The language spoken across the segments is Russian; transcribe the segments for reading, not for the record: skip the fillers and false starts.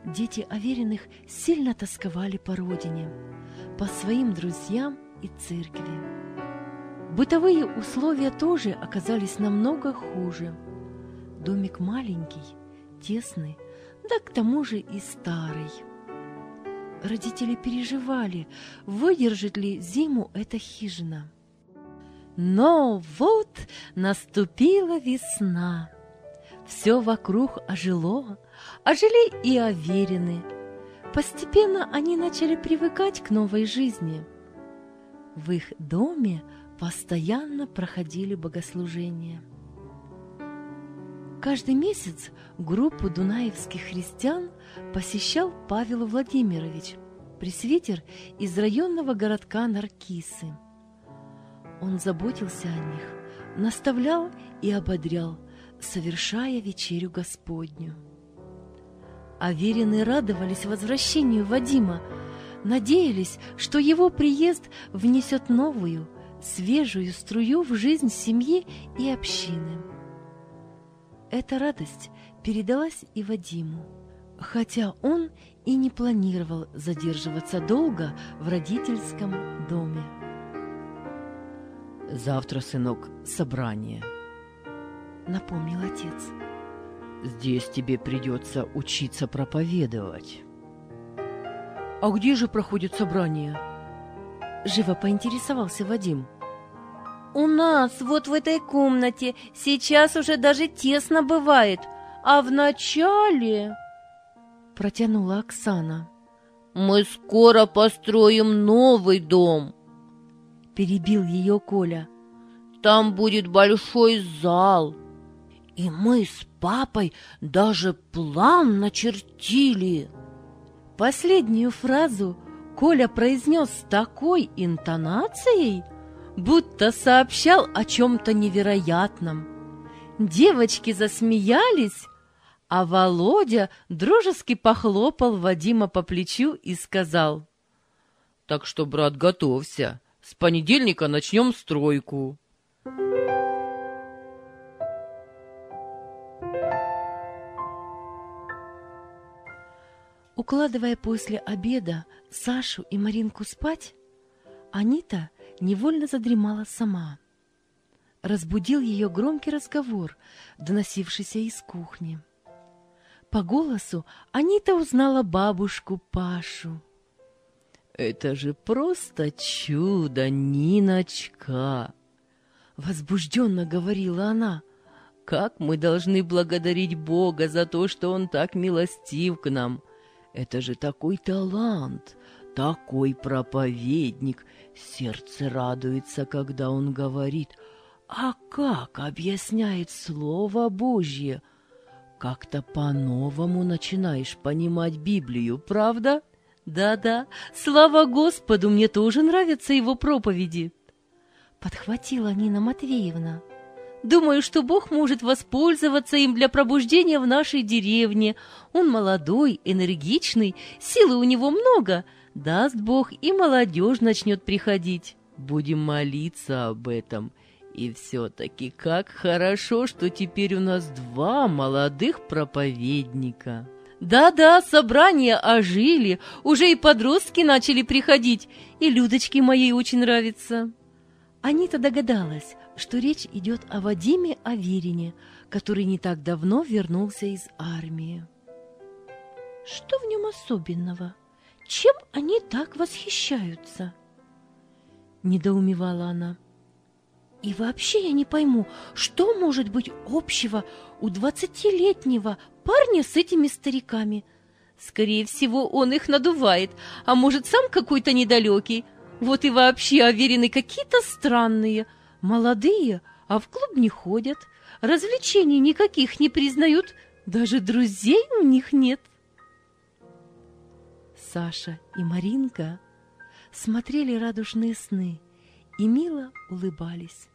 дети Авериных сильно тосковали по родине, по своим друзьям и церкви. Бытовые условия тоже оказались намного хуже. Домик маленький, тесный, да к тому же и старый. Родители переживали, выдержит ли зиму эта хижина. Но вот наступила весна. Все вокруг ожило, ожили и Аверины. Постепенно они начали привыкать к новой жизни. В их доме постоянно проходили богослужения. Каждый месяц группу дунаевских христиан посещал Павел Владимирович, пресвитер из районного городка Наркисы. Он заботился о них, наставлял и ободрял, совершая вечерю Господню. Аверины радовались возвращению Вадима, надеялись, что его приезд внесет новую, свежую струю в жизнь семьи и общины. Эта радость передалась и Вадиму, хотя он и не планировал задерживаться долго в родительском доме. «Завтра, сынок, собрание», — напомнил отец. «Здесь тебе придется учиться проповедовать». «А где же проходит собрание?» — живо поинтересовался Вадим. «У нас вот в этой комнате сейчас уже даже тесно бывает, а в начале...» — протянула Оксана. «Мы скоро построим новый дом», — перебил ее Коля. «Там будет большой зал, и мы с папой даже план начертили». Последнюю фразу Коля произнес с такой интонацией, будто сообщал о чем-то невероятном. Девочки засмеялись, а Володя дружески похлопал Вадима по плечу и сказал: «Так что, брат, готовься. С понедельника начнем стройку». Укладывая после обеда Сашу и Маринку спать, Анита невольно задремала сама. Разбудил ее громкий разговор, доносившийся из кухни. По голосу Анита узнала бабушку Пашу. «Это же просто чудо, Ниночка!» — возбужденно говорила она. «Как мы должны благодарить Бога за то, что Он так милостив к нам! Это же такой талант, такой проповедник! Сердце радуется, когда он говорит. А как объясняет Слово Божье? Как-то по-новому начинаешь понимать Библию, правда?» «Да-да, слава Господу, мне тоже нравятся его проповеди», — подхватила Нина Матвеевна. «Думаю, что Бог может воспользоваться им для пробуждения в нашей деревне. Он молодой, энергичный, силы у него много. Даст Бог, и молодежь начнет приходить». «Будем молиться об этом. И все-таки как хорошо, что теперь у нас 2 молодых проповедника». «Да-да, собрания ожили, уже и подростки начали приходить, и Людочке моей очень нравится». Анита догадалась, что речь идет о Вадиме Аверине, который не так давно вернулся из армии. «Что в нем особенного? Чем они так восхищаются?» — недоумевала она. «И вообще я не пойму, что может быть общего у 20-летнего парня с этими стариками? Скорее всего, он их надувает, а может, сам какой-то недалекий. Вот и вообще Аверины какие-то странные, молодые, а в клуб не ходят, развлечений никаких не признают, даже друзей у них нет». Саша и Маринка смотрели радужные сны и мило улыбались.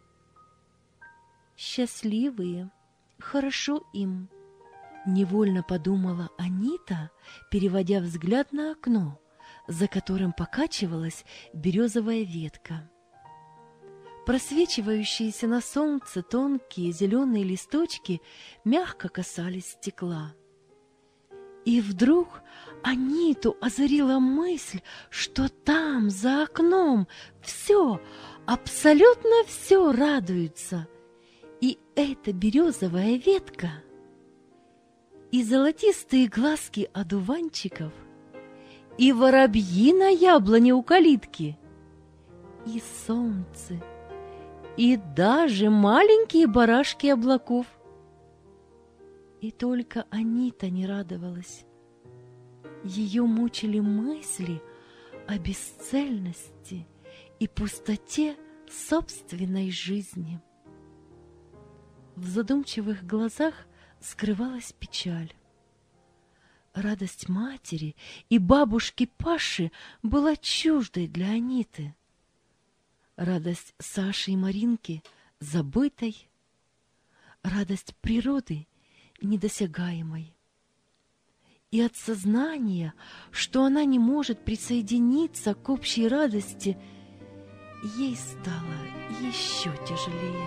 «Счастливые, хорошо им», — невольно подумала Анита, переводя взгляд на окно, за которым покачивалась березовая ветка. Просвечивающиеся на солнце тонкие зеленые листочки мягко касались стекла. И вдруг Аниту озарила мысль, что там, за окном, все, абсолютно все радуется. И эта березовая ветка, и золотистые глазки одуванчиков, и воробьи на яблоне у калитки, и солнце, и даже маленькие барашки облаков. И только Анита не радовалась. Ее мучили мысли о бесцельности и пустоте собственной жизни. В задумчивых глазах скрывалась печаль. Радость матери и бабушки Паши была чуждой для Аниты. Радость Саши и Маринки забытой, радость природы недосягаемой. И от сознания, что она не может присоединиться к общей радости, ей стало еще тяжелее.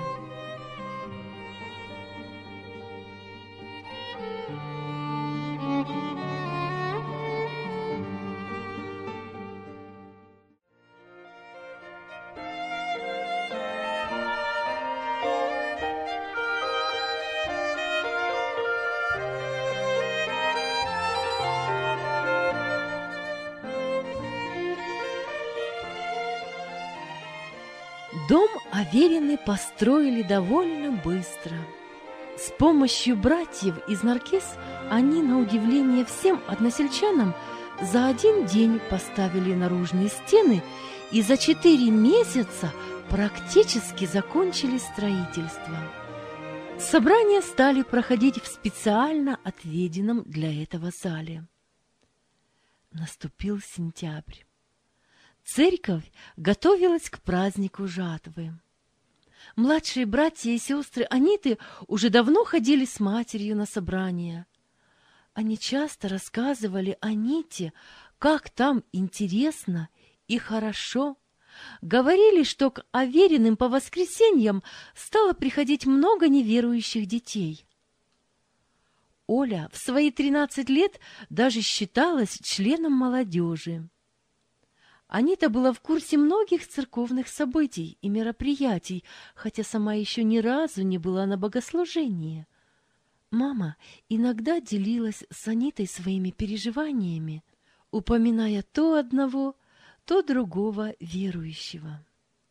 Дом Аверины построили довольно быстро. С помощью братьев из Наркес они, на удивление всем односельчанам, за один день поставили наружные стены и за 4 месяца практически закончили строительство. Собрания стали проходить в специально отведенном для этого зале. Наступил сентябрь. Церковь готовилась к празднику жатвы. Младшие братья и сестры Аниты уже давно ходили с матерью на собрания. Они часто рассказывали Аните, как там интересно и хорошо. Говорили, что к Авериным по воскресеньям стало приходить много неверующих детей. Оля в свои 13 лет даже считалась членом молодежи. Анита была в курсе многих церковных событий и мероприятий, хотя сама еще ни разу не была на богослужении. Мама иногда делилась с Анитой своими переживаниями, упоминая то одного, то другого верующего.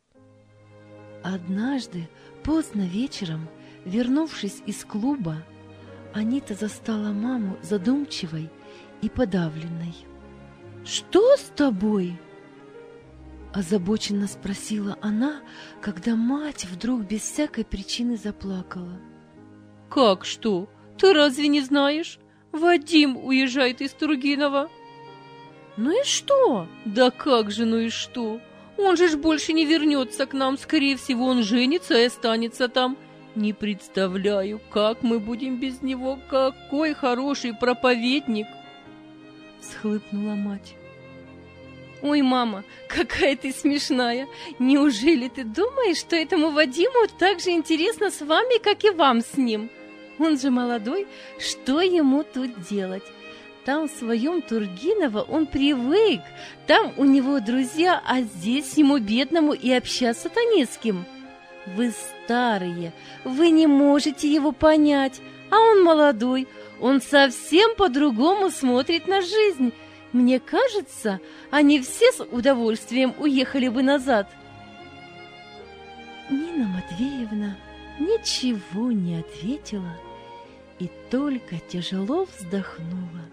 Однажды, поздно вечером, вернувшись из клуба, Анита застала маму задумчивой и подавленной. «Что с тобой?» — озабоченно спросила она, когда мать вдруг без всякой причины заплакала. «Как что? Ты разве не знаешь? Вадим уезжает из Тургинова». «Ну и что?» «Да как же, ну и что? Он же ж больше не вернется к нам. Скорее всего, он женится и останется там. Не представляю, как мы будем без него. Какой хороший проповедник!» — всхлипнула мать. «Ой, мама, какая ты смешная! Неужели ты думаешь, что этому Вадиму так же интересно с вами, как и вам с ним? Он же молодой, что ему тут делать? Там в своем Тургиново он привык, там у него друзья, а здесь ему, бедному, и общаться-то не с кем. Вы старые, вы не можете его понять, а он молодой, он совсем по-другому смотрит на жизнь. Мне кажется, они все с удовольствием уехали бы назад». Нина Матвеевна ничего не ответила и только тяжело вздохнула.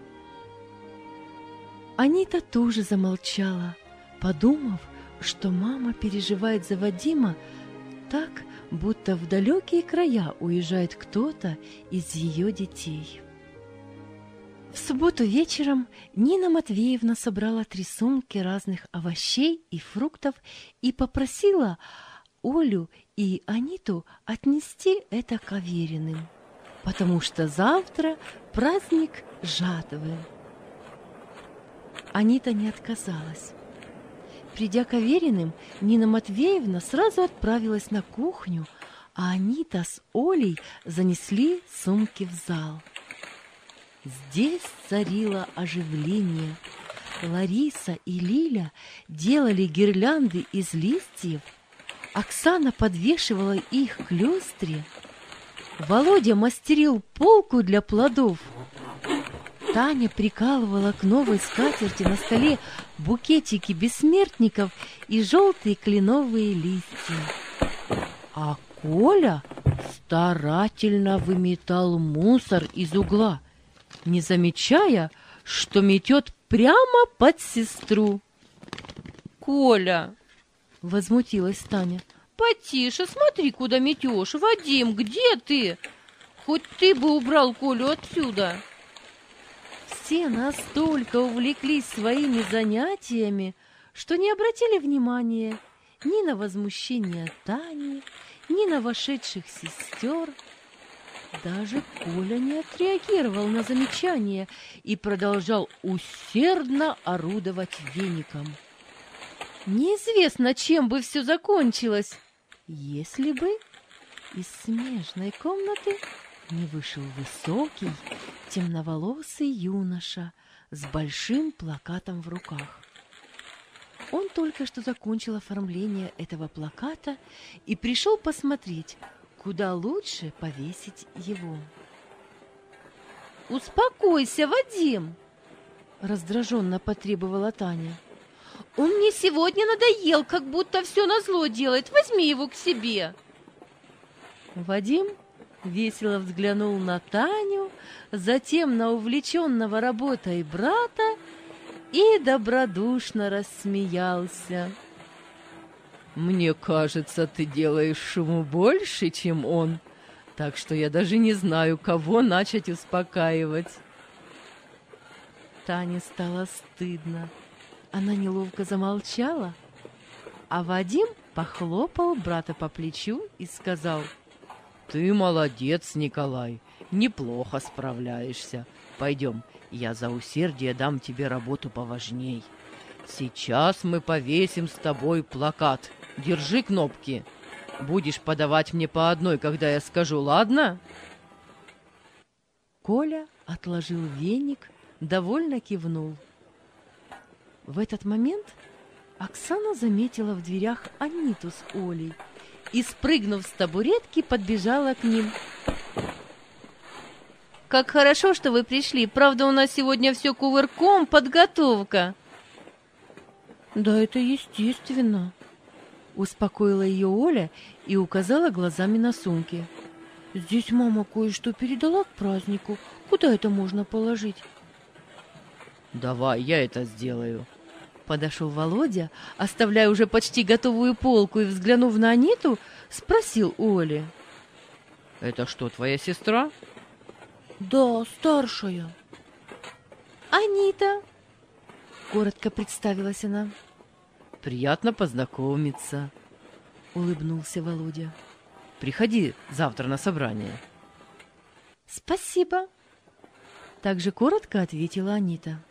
Анита тоже замолчала, подумав, что мама переживает за Вадима так, будто в далекие края уезжает кто-то из ее детей. В субботу вечером Нина Матвеевна собрала 3 сумки разных овощей и фруктов и попросила Олю и Аниту отнести это к Авериным, потому что завтра праздник жатвы. Анита не отказалась. Придя к Авериным, Нина Матвеевна сразу отправилась на кухню, а Анита с Олей занесли сумки в зал. Здесь царило оживление. Лариса и Лиля делали гирлянды из листьев, Оксана подвешивала их к люстре, Володя мастерил полку для плодов, Таня прикалывала к новой скатерти на столе букетики бессмертников и желтые кленовые листья. А Коля старательно выметал мусор из угла, не замечая, что метет прямо под сестру. Коля, — возмутилась Таня. потише, смотри, куда метешь. Вадим, где ты? Хоть ты бы убрал Колю отсюда. Все настолько увлеклись своими занятиями, что не обратили внимания ни на возмущение Тани, ни на вошедших сестер. Даже Коля не отреагировал на замечание и продолжал усердно орудовать веником. Неизвестно, чем бы все закончилось, если бы из смежной комнаты не вышел высокий, темноволосый юноша с большим плакатом в руках. Он только что закончил оформление этого плаката и пришел посмотреть, куда лучше повесить его. Успокойся, Вадим, — раздраженно потребовала Таня. Он мне сегодня надоел, как будто все назло делает. Возьми его к себе. Вадим весело взглянул на Таню, затем на увлеченного работой брата и добродушно рассмеялся. Мне кажется, ты делаешь шуму больше, чем он, так что я даже не знаю, кого начать успокаивать. Тане стало стыдно. Она неловко замолчала, а Вадим похлопал брата по плечу и сказал: «Ты молодец, Николай, неплохо справляешься. Пойдем, я за усердие дам тебе работу поважней. Сейчас мы повесим с тобой плакат. Держи кнопки. Будешь подавать мне по одной, когда я скажу, ладно?» Коля отложил веник, довольно кивнул. В этот момент Оксана заметила в дверях Аниту с Олей и, спрыгнув с табуретки, подбежала к ним. Как хорошо, что вы пришли. Правда, у нас сегодня все кувырком, подготовка. Да, это естественно, успокоила ее Оля и указала глазами на сумки. Здесь мама кое-что передала к празднику. Куда это можно положить? «Давай, я это сделаю». Подошел Володя, оставляя уже почти готовую полку, и, взглянув на Аниту, спросил у Оли: «Это что, твоя сестра?» «Да, старшая». «Анита», — коротко представилась она. «Приятно познакомиться», — улыбнулся Володя. «Приходи завтра на собрание». «Спасибо», — также коротко ответила Анита.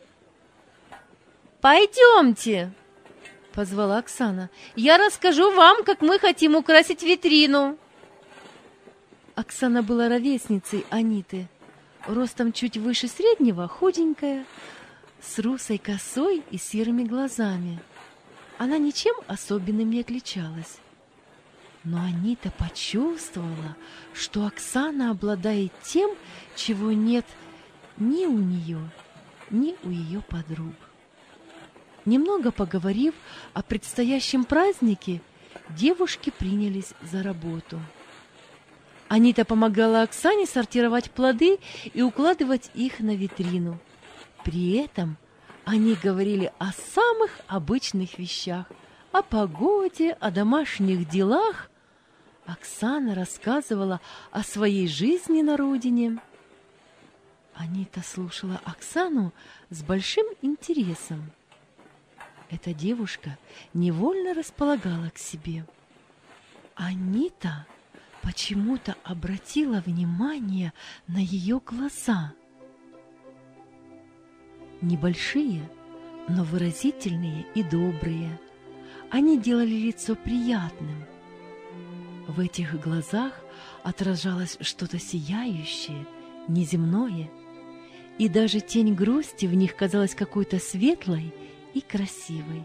«Пойдемте», — позвала Оксана. «Я расскажу вам, как мы хотим украсить витрину». Оксана была ровесницей Аниты, ростом чуть выше среднего, худенькая, с русой косой и серыми глазами. Она ничем особенным не отличалась. Но Анита почувствовала, что Оксана обладает тем, чего нет ни у нее, ни у ее подруг. Немного поговорив о предстоящем празднике, девушки принялись за работу. Анита помогала Оксане сортировать плоды и укладывать их на витрину. При этом они говорили о самых обычных вещах, о погоде, о домашних делах. Оксана рассказывала о своей жизни на родине. Анита слушала Оксану с большим интересом. Эта девушка невольно располагала к себе. Анита почему-то обратила внимание на ее глаза. Небольшие, но выразительные и добрые. Они делали лицо приятным. В этих глазах отражалось что-то сияющее, неземное. и даже тень грусти в них казалась какой-то светлой и красивой.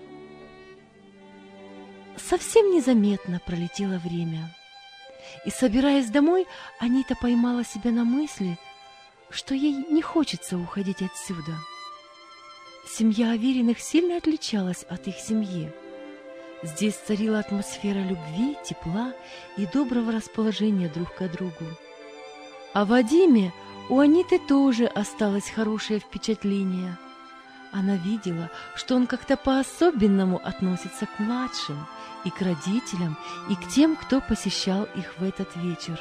Совсем незаметно пролетело время, и, собираясь домой, Анита поймала себя на мысли, что ей не хочется уходить отсюда. Семья Авериных сильно отличалась от их семьи. Здесь царила атмосфера любви, тепла и доброго расположения друг к другу. О Вадиме у Аниты тоже осталось хорошее впечатление. Она видела, что он как-то по-особенному относится к младшим, и к родителям, и к тем, кто посещал их в этот вечер.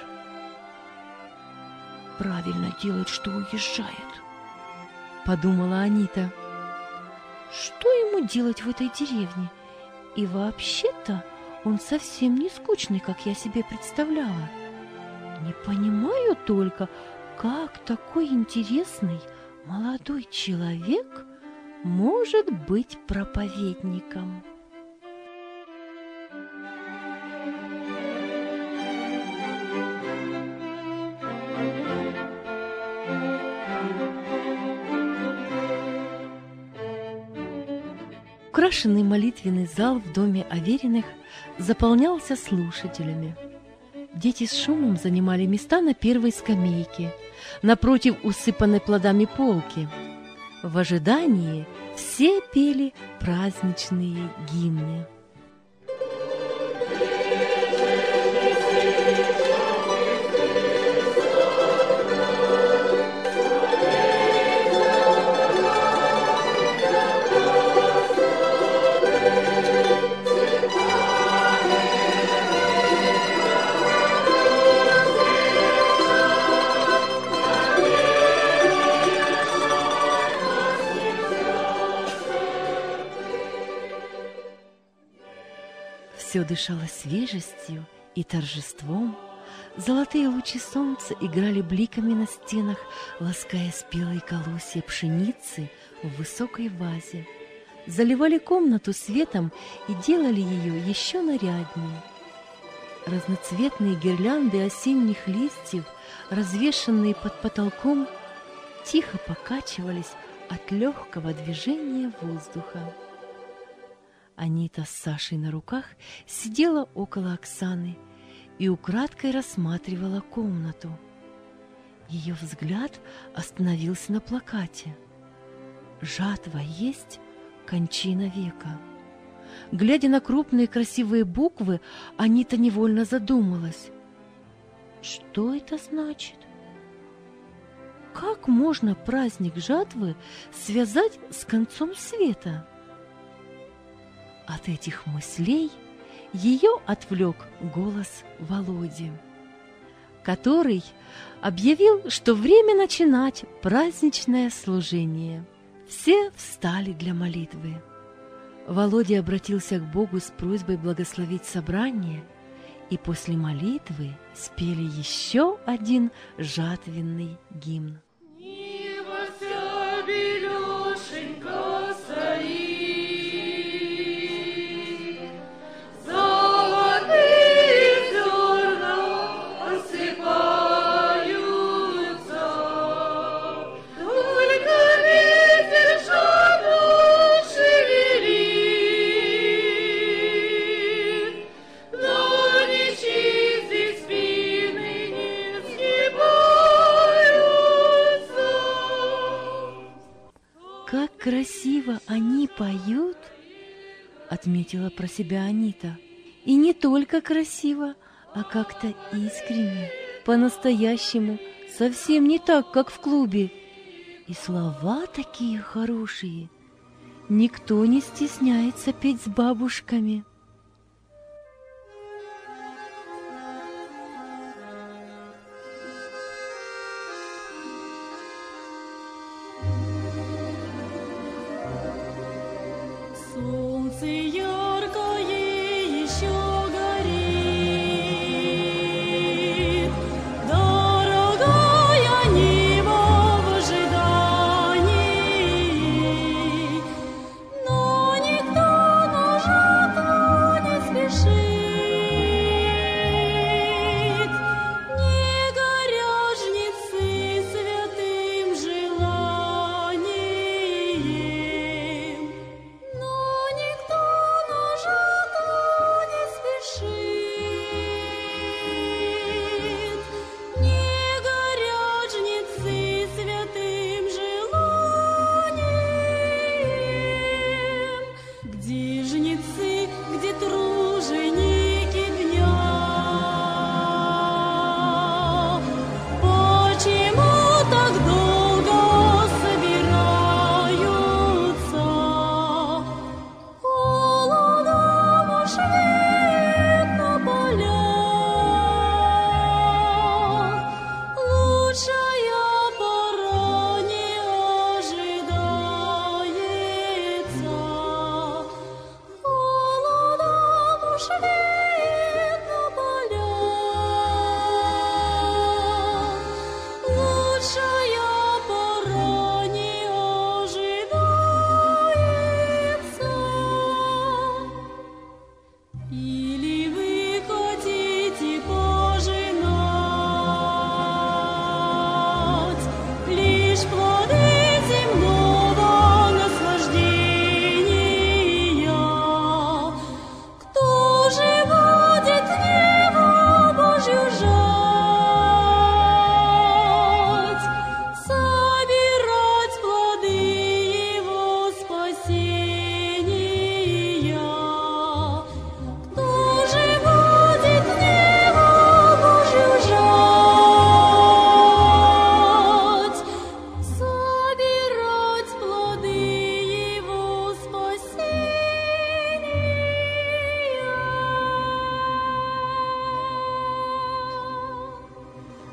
«Правильно делает, что уезжает», — подумала Анита. «Что ему делать в этой деревне? И вообще-то он совсем не скучный, как я себе представляла. Не понимаю только, как такой интересный молодой человек может быть проповедником». Украшенный молитвенный зал в доме Авериных заполнялся слушателями. Дети с шумом занимали места на первой скамейке, напротив усыпанной плодами полки. В ожидании все пели праздничные гимны. Все дышало свежестью и торжеством. Золотые лучи солнца играли бликами на стенах, лаская спелые колосья пшеницы в высокой вазе. Заливали комнату светом и делали ее еще наряднее. Разноцветные гирлянды осенних листьев, развешанные под потолком, тихо покачивались от легкого движения воздуха. Анита с Сашей на руках сидела около Оксаны и украдкой рассматривала комнату. Ее взгляд остановился на плакате. «Жатва есть, кончина века». Глядя на крупные красивые буквы, Анита невольно задумалась. Что это значит? Как можно праздник жатвы связать с концом света? От этих мыслей ее отвлек голос Володи, который объявил, что время начинать праздничное служение. Все встали для молитвы. Володя обратился к Богу с просьбой благословить собрание, и после молитвы спели еще один жатвенный гимн. «Красиво они поют», — отметила про себя Анита. «И не только красиво, а как-то искренне, по-настоящему, совсем не так, как в клубе. И слова такие хорошие. Никто не стесняется петь с бабушками». Не горяжницы святым желанием.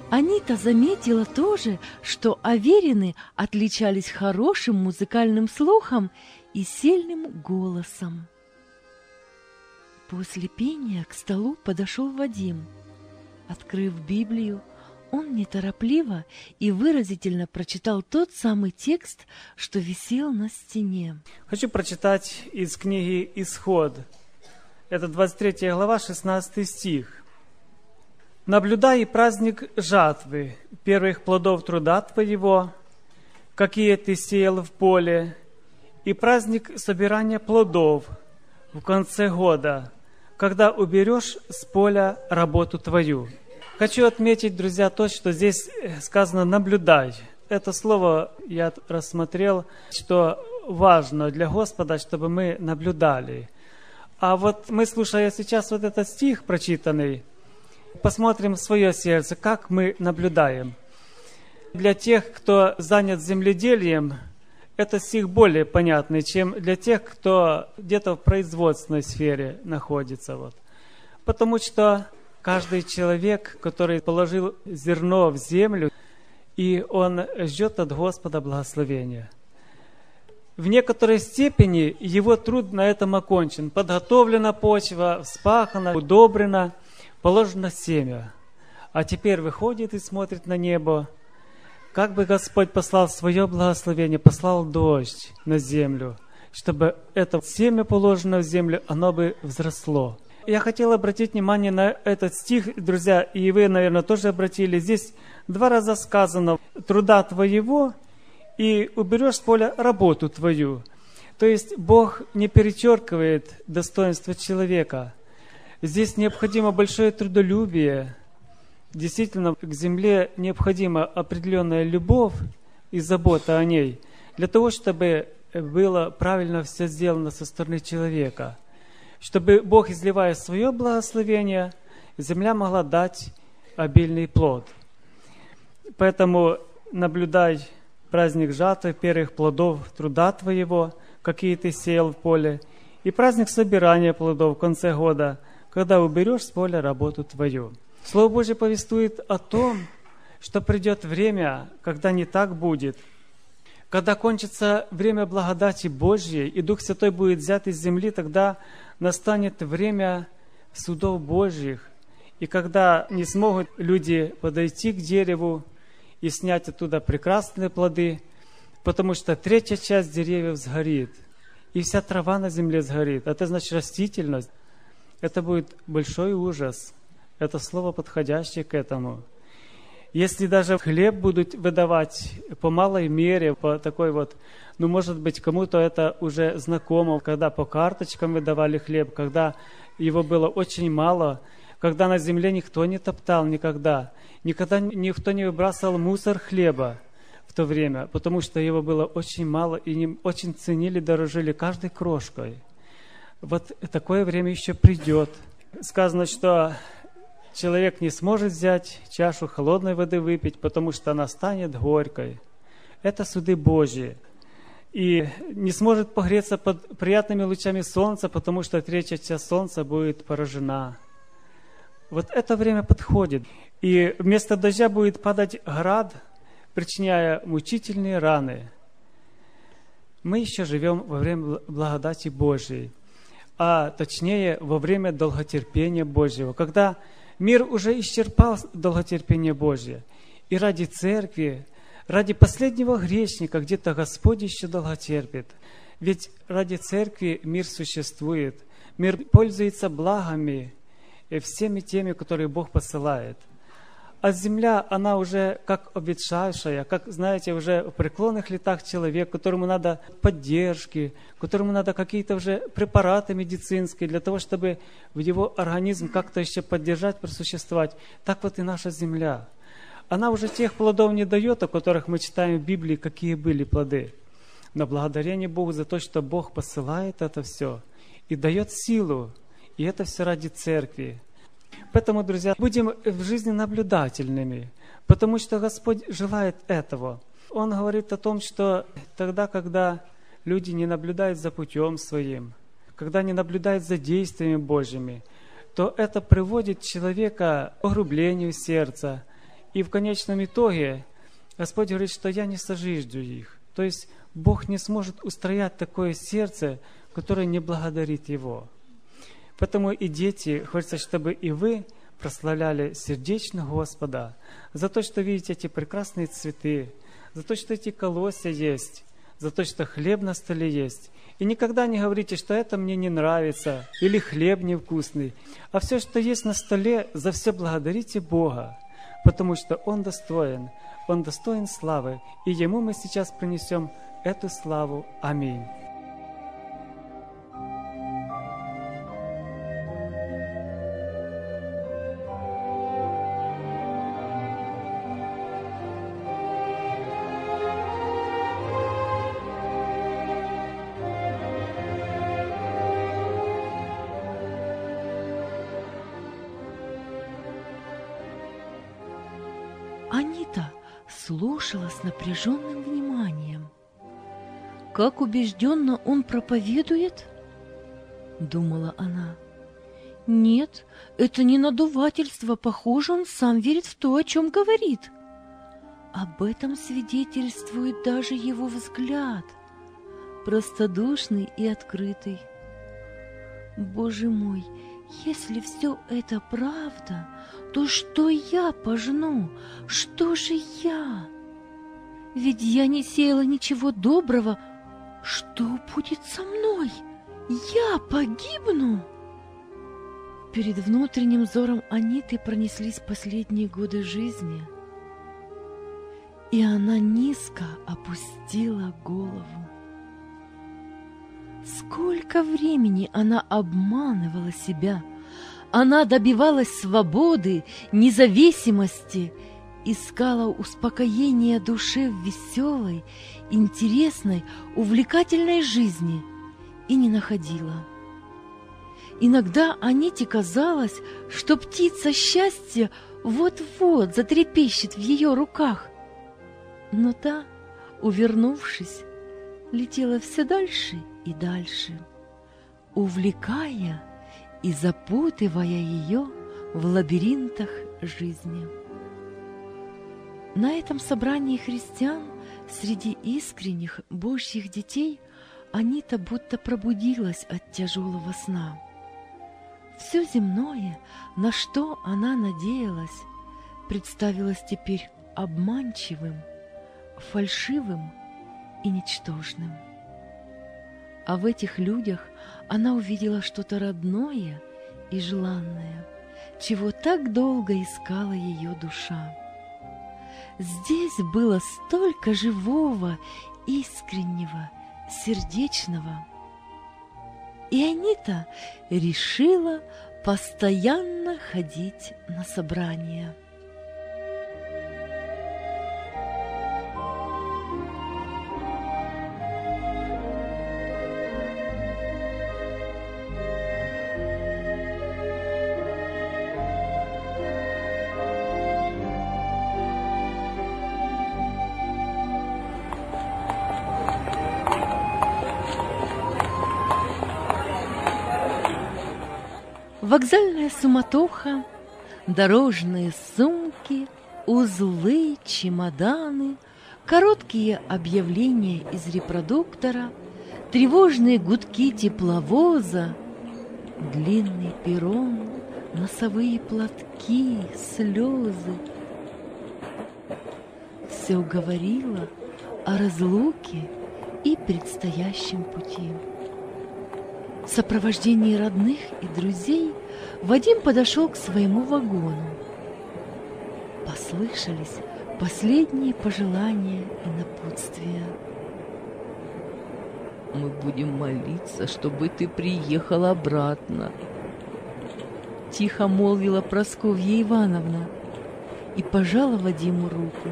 Анита заметила тоже, что аверины отличались хорошим музыкальным слухом и сильным голосом. После пения к столу подошел Вадим. Открыв Библию, он неторопливо и выразительно прочитал тот самый текст, что висел на стене. Хочу прочитать из книги «Исход». Это 23 глава, 16 стих. «Наблюдай праздник жатвы, первых плодов труда твоего, какие ты сеял в поле, и праздник собирания плодов в конце года, когда уберешь с поля работу твою». Хочу отметить, друзья, то, что здесь сказано «наблюдай». Это слово я рассмотрел, что важно для Господа, чтобы мы наблюдали. А вот мы, слушая сейчас вот этот стих прочитанный, посмотрим в свое сердце, как мы наблюдаем. Для тех, кто занят земледелием, этот стих более понятный, чем для тех, кто где-то в производственной сфере находится. Потому что каждый человек, который положил зерно в землю, и он ждет от Господа благословения. В некоторой степени его труд на этом окончен. Подготовлена почва, вспахана, удобрена, положено семя. А теперь выходит и смотрит на небо, как бы Господь послал свое благословение, послал дождь на землю, чтобы это семя, положенное в землю, оно бы взросло. Я хотел обратить внимание на этот стих, друзья, и вы, наверное, тоже обратили. Здесь 2 раза сказано «труда твоего» и «уберешь с поля работу твою». То есть Бог не перечеркивает достоинство человека. Здесь необходимо большое трудолюбие. Действительно, к земле необходима определенная любовь и забота о ней, для того, чтобы было правильно все сделано со стороны человека. Чтобы Бог, изливая свое благословение, земля могла дать обильный плод. Поэтому наблюдай праздник жатвы, первых плодов труда твоего, какие ты сеял в поле, и праздник собирания плодов в конце года, когда уберешь с поля работу твою. Слово Божье повествует о том, что придет время, когда не так будет. Когда кончится время благодати Божьей, и Дух Святой будет взят из земли, тогда настанет время судов Божьих. И когда не смогут люди подойти к дереву и снять оттуда прекрасные плоды, потому что 3-я часть деревьев сгорит, и вся трава на земле сгорит. Это значит растительность. Это будет большой ужас. Это слово, подходящее к этому. Если даже хлеб будут выдавать по малой мере, по такой может быть, кому-то это уже знакомо, когда по карточкам выдавали хлеб, когда его было очень мало, когда на земле никто не топтал никогда никто не выбрасывал мусор хлеба в то время, потому что его было очень мало, и не очень ценили, дорожили каждой крошкой. Вот такое время еще придет. Сказано, что человек не сможет взять чашу холодной воды выпить, потому что она станет горькой. Это суды Божьи. И не сможет погреться под приятными лучами солнца, потому что 3-я часть солнца будет поражена. Вот это время подходит. И вместо дождя будет падать град, причиняя мучительные раны. Мы еще живем во время благодати Божьей, а точнее во время долготерпения Божьего, когда мир уже исчерпал долготерпение Божье. И ради церкви, ради последнего грешника где-то Господь еще долготерпит. Ведь ради церкви мир существует. Мир пользуется благами и всеми теми, которые Бог посылает. А земля, она уже как обветшавшая, как, знаете, уже в преклонных летах человек, которому надо поддержки, которому надо какие-то уже препараты медицинские для того, чтобы в его организм как-то еще поддержать, просуществовать. Так вот и наша земля. Она уже тех плодов не дает, о которых мы читаем в Библии, какие были плоды. Но благодарение Богу за то, что Бог посылает это все и дает силу. И это все ради церкви. Поэтому, друзья, будем в жизни наблюдательными, потому что Господь желает этого. Он говорит о том, что тогда, когда люди не наблюдают за путем своим, когда не наблюдают за действиями Божьими, то это приводит человека к огрублению сердца И в конечном итоге Господь говорит, что я не сожижду их. То есть Бог не сможет устроять такое сердце, которое не благодарит Его. Поэтому и дети, хочется, чтобы и вы прославляли сердечно Господа за то, что видите эти прекрасные цветы, за то, что эти колосья есть, за то, что хлеб на столе есть. И никогда не говорите, что это мне не нравится, или хлеб невкусный. А все, что есть на столе, за все благодарите Бога, потому что Он достоин славы. И Ему мы сейчас принесем эту славу. Аминь. Анита слушала с напряженным вниманием. «Как убежденно он проповедует?» — думала она. «Нет, это не надувательство. Похоже, он сам верит в то, о чем говорит. Об этом свидетельствует даже его взгляд, простодушный и открытый. Боже мой, если все это правда, то что я пожну? Что же я? Ведь я не сеяла ничего доброго. Что будет со мной? Я погибну!» Перед внутренним взором Аниты пронеслись последние годы жизни, и она низко опустила голову. Сколько времени она обманывала себя! Она добивалась свободы, независимости, искала успокоения душе в веселой, интересной, увлекательной жизни и не находила. Иногда Аните казалось, что птица счастья вот-вот затрепещет в ее руках, но та, увернувшись, летела все дальше и дальше, увлекая и запутывая ее в лабиринтах жизни. На этом собрании христиан среди искренних Божьих детей Анита будто пробудилась от тяжелого сна. Все земное, на что она надеялась, представилось теперь обманчивым, фальшивым и ничтожным. А в этих людях она увидела что-то родное и желанное, чего так долго искала ее душа. Здесь было столько живого, искреннего, сердечного. И Анита решила постоянно ходить на собрания. Вокзальная суматоха, дорожные сумки, узлы, чемоданы, короткие объявления из репродуктора, тревожные гудки тепловоза, длинный перрон, носовые платки, слезы. Все говорило о разлуке и предстоящем пути. В сопровождении родных и друзей Вадим подошел к своему вагону. Послышались последние пожелания и напутствия. «Мы будем молиться, чтобы ты приехал обратно», — тихо молвила Прасковья Ивановна и пожала Вадиму руку.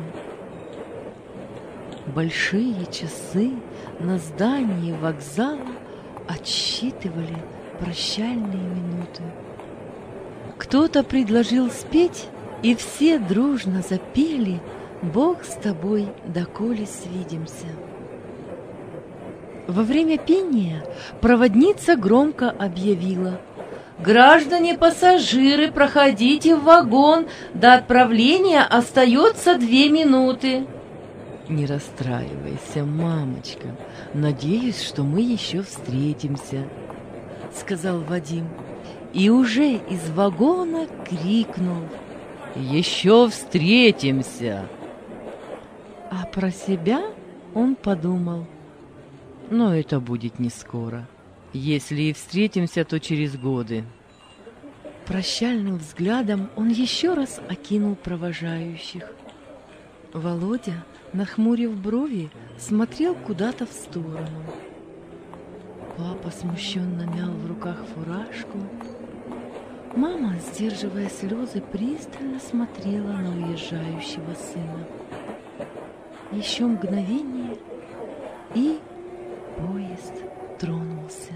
Большие часы на здании вокзала отсчитывали прощальные минуты. Кто-то предложил спеть, и все дружно запели «Бог с тобой, доколе свидимся». Во время пения проводница громко объявила: Граждане-пассажиры, проходите в вагон, до отправления остается 2 минуты. Не расстраивайся, мамочка. Надеюсь, что мы еще встретимся, сказал Вадим. И уже из вагона крикнул: еще встретимся. А про себя он подумал: но это будет не скоро. Если и встретимся, то через годы. Прощальным взглядом он еще раз окинул провожающих. Володя, нахмурив брови, смотрел куда-то в сторону. Папа смущенно мял в руках фуражку. Мама, сдерживая слезы, пристально смотрела на уезжающего сына. Еще мгновение, и поезд тронулся.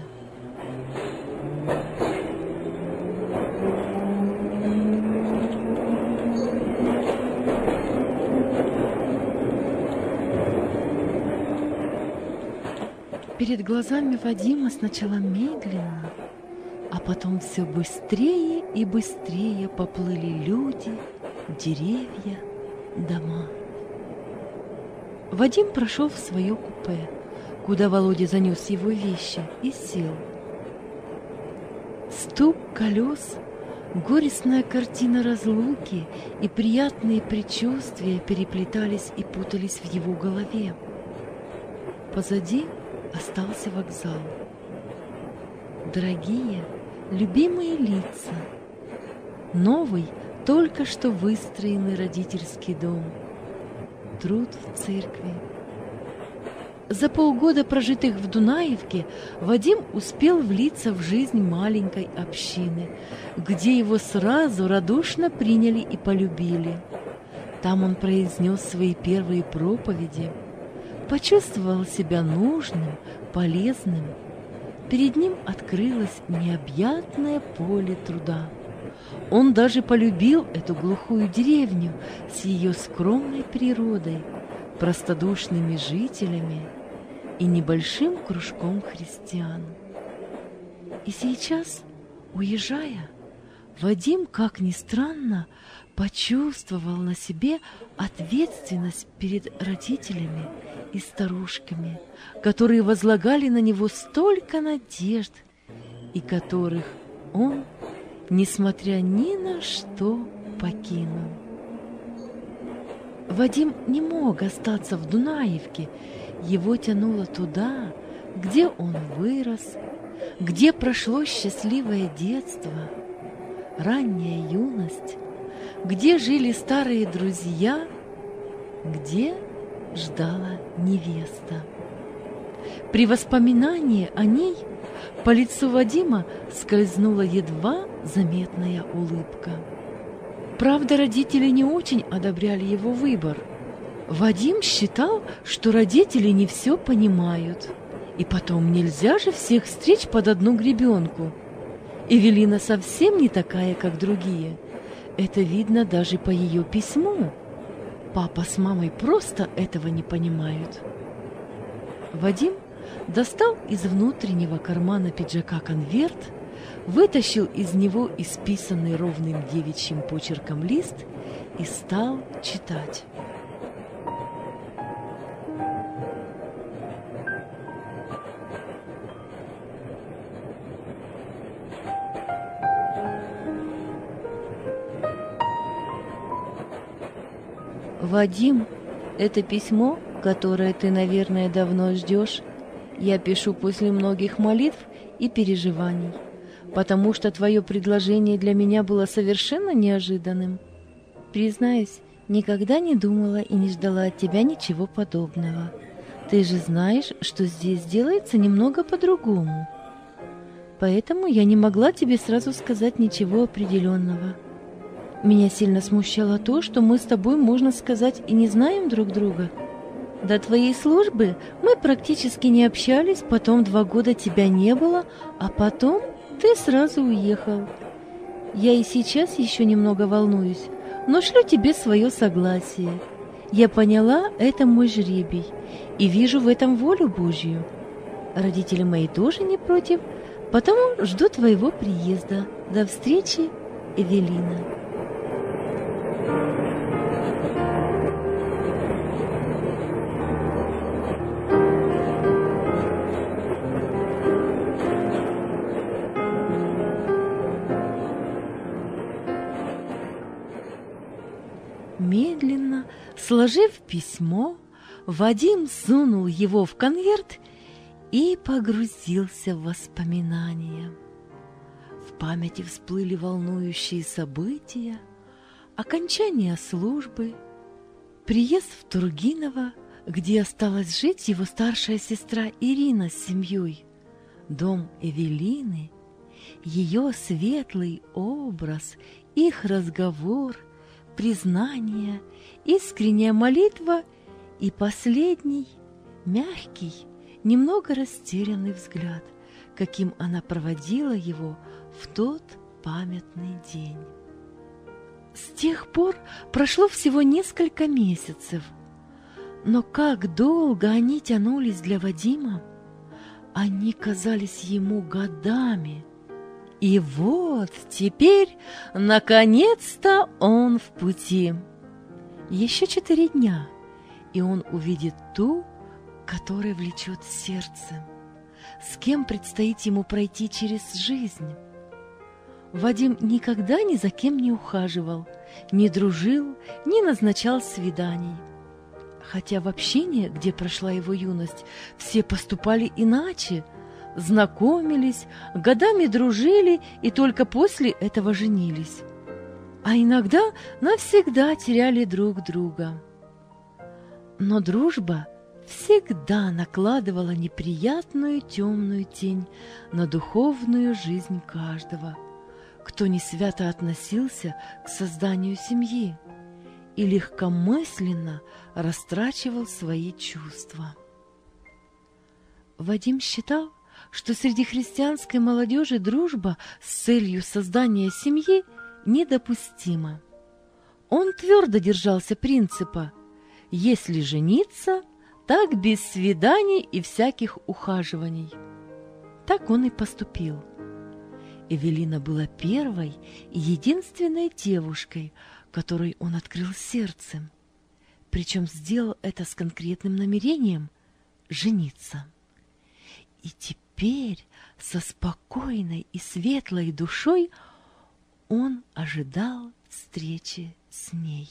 Перед глазами Вадима сначала медленно, а потом все быстрее и быстрее поплыли люди, деревья, дома. Вадим прошел в свое купе, куда Володя занес его вещи, и сел. Стук колес, горестная картина разлуки и приятные предчувствия переплетались и путались в его голове. Позади остался вокзал. Дорогие, любимые лица. Новый, только что выстроенный родительский дом. Труд в церкви. За полгода, прожитых в Дунаевке, Вадим успел влиться в жизнь маленькой общины, где его сразу радушно приняли и полюбили. Там он произнес свои первые проповеди, почувствовал себя нужным, полезным. Перед ним открылось необъятное поле труда. Он даже полюбил эту глухую деревню с ее скромной природой, простодушными жителями и небольшим кружком христиан. И сейчас, уезжая, Вадим, как ни странно, почувствовал на себе ответственность перед родителями и старушками, которые возлагали на него столько надежд и которых он, несмотря ни на что, покинул. Вадим не мог остаться в Дунаевке, его тянуло туда, где он вырос, где прошло счастливое детство, ранняя юность, где жили старые друзья, где ждала невеста. При воспоминании о ней по лицу Вадима скользнула едва заметная улыбка. Правда, родители не очень одобряли его выбор. Вадим считал, что родители не все понимают. И потом, нельзя же всех стричь под одну гребенку. Эвелина совсем не такая, как другие. Это видно даже по ее письму. Папа с мамой просто этого не понимают. Вадим достал из внутреннего кармана пиджака конверт, вытащил из него исписанный ровным девичьим почерком лист и стал читать. Вадим, это письмо, которое ты, наверное, давно ждешь, я пишу после многих молитв и переживаний, потому что твое предложение для меня было совершенно неожиданным. Признаюсь, никогда не думала и не ждала от тебя ничего подобного. Ты же знаешь, что здесь делается немного по-другому. Поэтому я не могла тебе сразу сказать ничего определенного. Меня сильно смущало то, что мы с тобой, можно сказать, и не знаем друг друга. До твоей службы мы практически не общались, потом 2 года тебя не было, а потом ты сразу уехал. Я и сейчас еще немного волнуюсь, но шлю тебе свое согласие. Я поняла, это мой жребий, и вижу в этом волю Божью. Родители мои тоже не против, Потому жду твоего приезда. До встречи, Эвелина. Медленно, сложив письмо, Вадим сунул его в конверт и погрузился в воспоминания. В памяти всплыли волнующие события, окончание службы, приезд в Тургиново, где осталась жить его старшая сестра Ирина с семьей, дом Эвелины, ее светлый образ, их разговор, признание, искренняя молитва и последний, мягкий, немного растерянный взгляд, каким она проводила его в тот памятный день. С тех пор прошло всего несколько месяцев, но как долго они тянулись для Вадима, они казались ему годами. И вот теперь, наконец-то, он в пути. Еще 4 дня, и он увидит ту, которая влечет сердце, с кем предстоит ему пройти через жизнь. Вадим никогда ни за кем не ухаживал, не дружил, не назначал свиданий. Хотя в общении, где прошла его юность, все поступали иначе, знакомились, годами дружили и только после этого женились. А иногда навсегда теряли друг друга. Но дружба всегда накладывала неприятную темную тень на духовную жизнь каждого, кто не свято относился к созданию семьи и легкомысленно растрачивал свои чувства. Вадим считал, что среди христианской молодежи дружба с целью создания семьи недопустима. Он твердо держался принципа: если жениться, так без свиданий и всяких ухаживаний. Так он и поступил. Эвелина была первой и единственной девушкой, которой он открыл сердцем, причем сделал это с конкретным намерением – жениться. И теперь со спокойной и светлой душой он ожидал встречи с ней.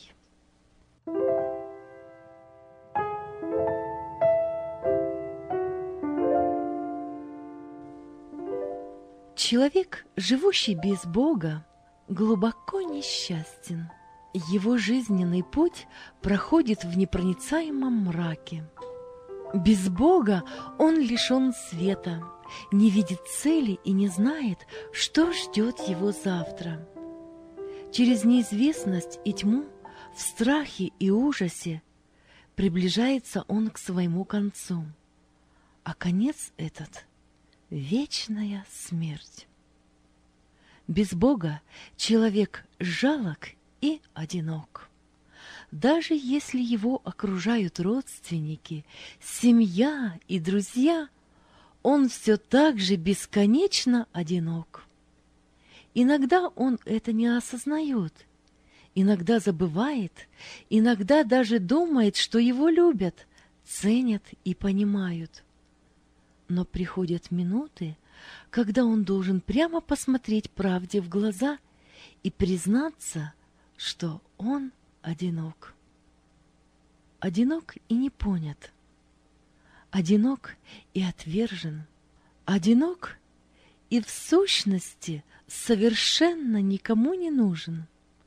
Человек, живущий без Бога, глубоко несчастен. Его жизненный путь проходит в непроницаемом мраке. Без Бога он лишен света, не видит цели и не знает, что ждет его завтра. Через неизвестность и тьму, в страхе и ужасе приближается он к своему концу, а конец этот — вечная смерть. Без Бога человек жалок и одинок. Даже если его окружают родственники, семья и друзья, он все так же бесконечно одинок. Иногда он это не осознает, иногда забывает, иногда даже думает, что его любят, ценят и понимают. Но приходят минуты, когда он должен прямо посмотреть правде в глаза и признаться, что он одинок. Одинок и не понят. Одинок и отвержен. Одинок и в сущности совершенно никому не нужен.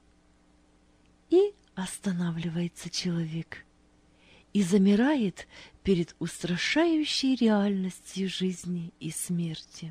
И останавливается человек и замирает перед устрашающей реальностью жизни и смерти.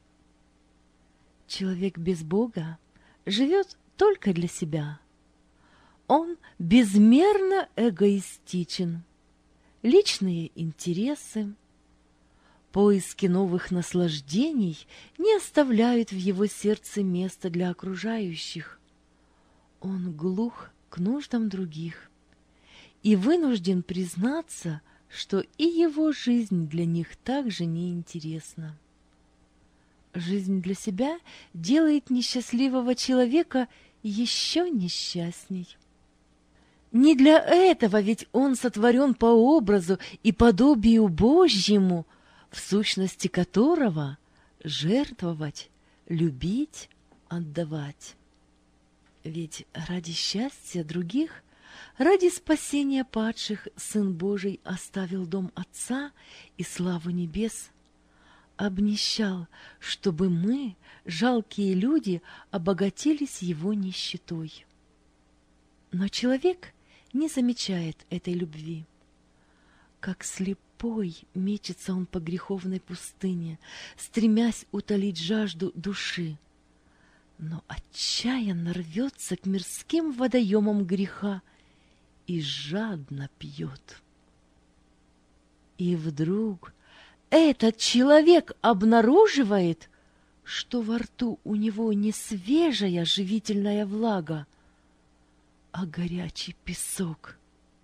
Человек без Бога живет только для себя. Он безмерно эгоистичен. Личные интересы, поиски новых наслаждений не оставляют в его сердце места для окружающих. Он глух к нуждам других и вынужден признаться, что и его жизнь для них также неинтересна. жизнь для себя делает несчастливого человека еще несчастней. Не для этого ведь он сотворен по образу и подобию Божьему, в сущности которого жертвовать, любить, отдавать. Ведь ради счастья других, ради спасения падших Сын Божий оставил дом Отца и славу небес, обнищал, чтобы мы, жалкие люди, обогатились Его нищетой. Но человек не замечает этой любви. Как слепой мечется он по греховной пустыне, стремясь утолить жажду души, но отчаянно рвется к мирским водоемам греха и жадно пьет. И вдруг этот человек обнаруживает, что во рту у него не свежая живительная влага, а горячий песок.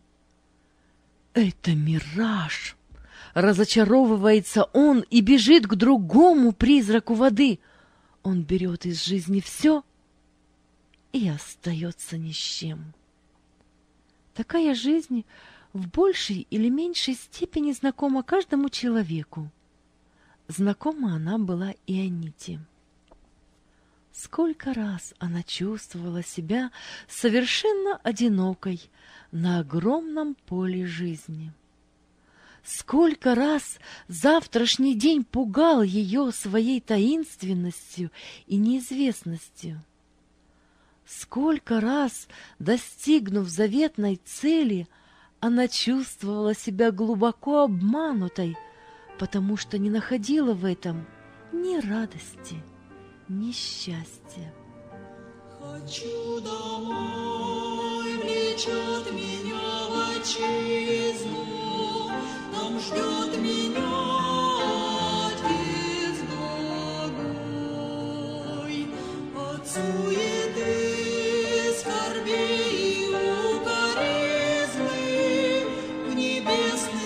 Это мираж. Разочаровывается он и бежит к другому призраку воды. Он берет из жизни все и остается ни с чем. Такая жизнь в большей или меньшей степени знакома каждому человеку. Знакома она была и Аните. Сколько раз она чувствовала себя совершенно одинокой на огромном поле жизни. Сколько раз завтрашний день пугал ее своей таинственностью и неизвестностью. Сколько раз, достигнув заветной цели, она чувствовала себя глубоко обманутой, потому что не находила в этом ни радости, ни счастья. Хочу домой, влечет меня в отчизну, там ждет меня Отец благой. От суеты, скорби и укоризны в небесный